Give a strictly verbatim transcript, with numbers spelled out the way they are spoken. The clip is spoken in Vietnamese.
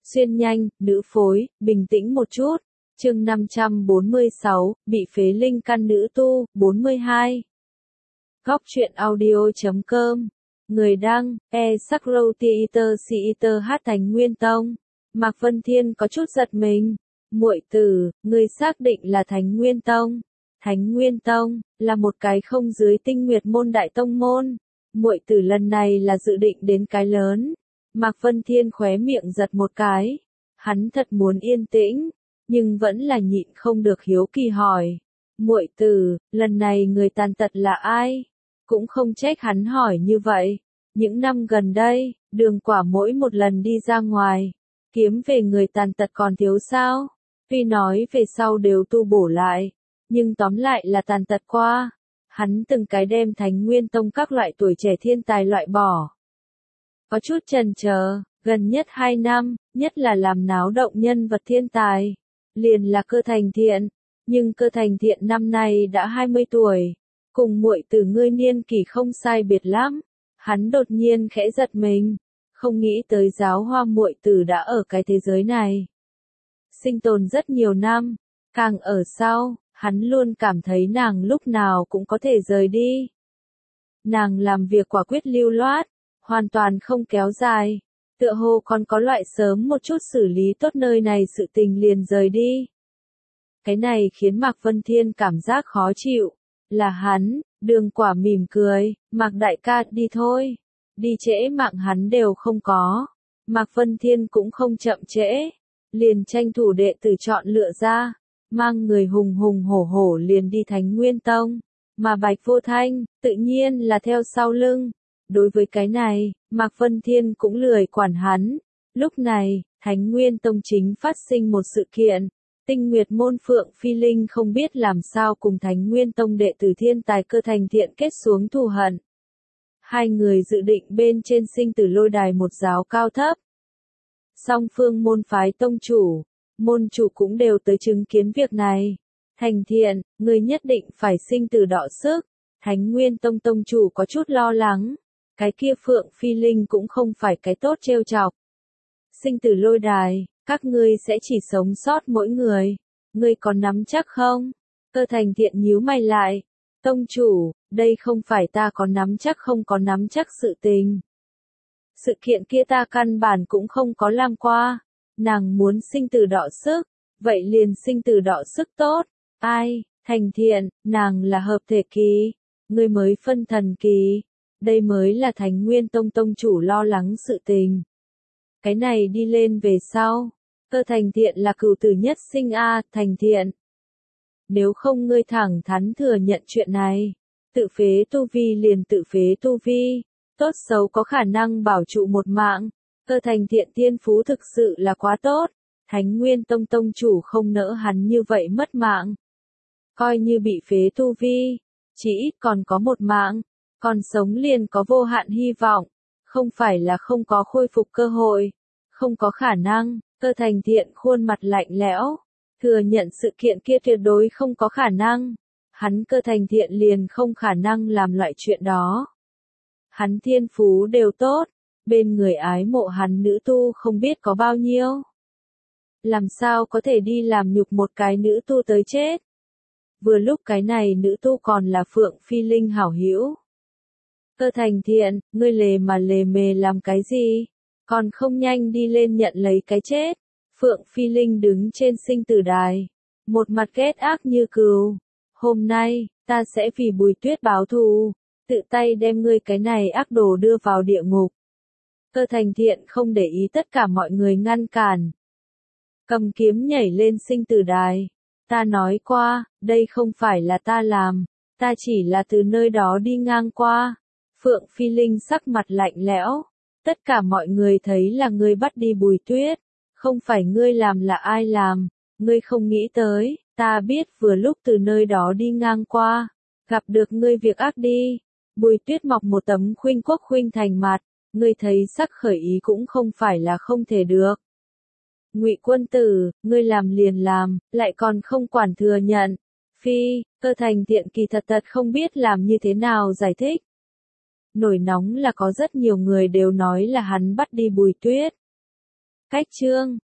Xuyên nhanh, nữ phối, bình tĩnh một chút. Chương năm trăm bốn mươi sáu, bị phế linh căn nữ tu, bốn mươi hai. Góc truyện audio chấm com. Người đăng, e Sakrotiiter Siiter hát Thành Nguyên Tông. Mạc Vân Thiên có chút giật mình. Muội tử, người xác định là Thánh Nguyên Tông. Thánh Nguyên Tông là một cái không dưới Tinh Nguyệt môn đại tông môn. Muội tử lần này là dự định đến cái lớn. Mạc Vân Thiên khóe miệng giật một cái. Hắn thật muốn yên tĩnh, nhưng vẫn là nhịn không được hiếu kỳ hỏi. Muội tử, lần này người tàn tật là ai? Cũng không trách hắn hỏi như vậy. Những năm gần đây, Đường Quả mỗi một lần đi ra ngoài, kiếm về người tàn tật còn thiếu sao? Tuy nói về sau đều tu bổ lại, nhưng tóm lại là tàn tật qua. Hắn từng cái đem Thánh Nguyên Tông các loại tuổi trẻ thiên tài loại bỏ. Có chút chần chờ, gần nhất hai năm, nhất là làm náo động nhân vật thiên tài, liền là Cơ Thành Thiện, nhưng Cơ Thành Thiện năm nay đã hai mươi tuổi, cùng muội tử ngươi niên kỷ không sai biệt lắm. Hắn đột nhiên khẽ giật mình, không nghĩ tới Giáo Hoa muội tử đã ở cái thế giới này sinh tồn rất nhiều năm, càng ở sau, hắn luôn cảm thấy nàng lúc nào cũng có thể rời đi. Nàng làm việc quả quyết lưu loát, hoàn toàn không kéo dài, tựa hồ còn có loại sớm một chút xử lý tốt nơi này sự tình liền rời đi. Cái này khiến Mạc Vân Thiên cảm giác khó chịu, là hắn. Đường Quả mỉm cười, Mạc đại ca đi thôi, đi trễ mạng hắn đều không có. Mạc Vân Thiên cũng không chậm trễ, liền tranh thủ đệ tử chọn lựa ra, mang người hùng hùng hổ hổ liền đi Thánh Nguyên Tông, mà Bạch Vô Thanh, tự nhiên là theo sau lưng. Đối với cái này, Mạc Vân Thiên cũng lười quản hắn. Lúc này, Thánh Nguyên Tông chính phát sinh một sự kiện. Tinh Nguyệt môn Phượng Phi Linh không biết làm sao cùng Thánh Nguyên Tông đệ tử thiên tài Cơ Thành Thiện kết xuống thù hận. Hai người dự định bên trên sinh tử lôi đài một giáo cao thấp. Song phương môn phái tông chủ, môn chủ cũng đều tới chứng kiến việc này. Thành Thiện, người nhất định phải sinh tử đọ sức. Thánh Nguyên Tông tông chủ có chút lo lắng. Cái kia Phượng Phi Linh cũng không phải cái tốt trêu chọc. Sinh tử lôi đài, các ngươi sẽ chỉ sống sót mỗi người. Ngươi có nắm chắc không? Cơ Thành Thiện nhíu mày lại. Tông chủ, đây không phải ta có nắm chắc không có nắm chắc sự tình. Sự kiện kia ta căn bản cũng không có làm qua. Nàng muốn sinh tử đọ sức, vậy liền sinh tử đọ sức tốt. Ai, Thành Thiện, nàng là hợp thể kỳ. Ngươi mới phân thần kỳ. Đây mới là Thánh Nguyên Tông tông chủ lo lắng sự tình. Cái này đi lên về sau. Cơ Thành Thiện là cửu tử nhất sinh a, Thành Thiện. Nếu không ngươi thẳng thắn thừa nhận chuyện này. Tự phế tu vi liền tự phế tu vi. Tốt xấu có khả năng bảo trụ một mạng. Cơ Thành Thiện thiên phú thực sự là quá tốt. Thánh Nguyên Tông tông chủ không nỡ hắn như vậy mất mạng. Coi như bị phế tu vi, chỉ ít còn có một mạng. Còn sống liền có vô hạn hy vọng, không phải là không có khôi phục cơ hội, không có khả năng. Cơ Thành Thiện khuôn mặt lạnh lẽo, thừa nhận sự kiện kia tuyệt đối không có khả năng. Hắn Cơ Thành Thiện liền không khả năng làm loại chuyện đó. Hắn thiên phú đều tốt, bên người ái mộ hắn nữ tu không biết có bao nhiêu. Làm sao có thể đi làm nhục một cái nữ tu tới chết? Vừa lúc cái này nữ tu còn là Phượng Phi Linh hảo hữu. Cơ Thành Thiện, ngươi lề mà lề mề làm cái gì? Còn không nhanh đi lên nhận lấy cái chết. Phượng Phi Linh đứng trên sinh tử đài, một mặt ghét ác như cừu. Hôm nay, ta sẽ vì Bùi Tuyết báo thù, tự tay đem ngươi cái này ác đồ đưa vào địa ngục. Cơ Thành Thiện không để ý tất cả mọi người ngăn cản. Cầm kiếm nhảy lên sinh tử đài. Ta nói qua, đây không phải là ta làm, ta chỉ là từ nơi đó đi ngang qua. Phượng Phi Linh sắc mặt lạnh lẽo. Tất cả mọi người thấy là ngươi bắt đi Bùi Tuyết. Không phải ngươi làm là ai làm. Ngươi không nghĩ tới, ta biết vừa lúc từ nơi đó đi ngang qua. Gặp được ngươi việc ác đi. Bùi Tuyết mọc một tấm khuynh quốc khuynh thành mặt. Ngươi thấy sắc khởi ý cũng không phải là không thể được. Ngụy Quân Tử, ngươi làm liền làm, lại còn không quản thừa nhận. Phi, Cơ Thành Thiện kỳ thật thật không biết làm như thế nào giải thích. Nổi nóng là có rất nhiều người đều nói là hắn bắt đi Bùi Tuyết. Khách chương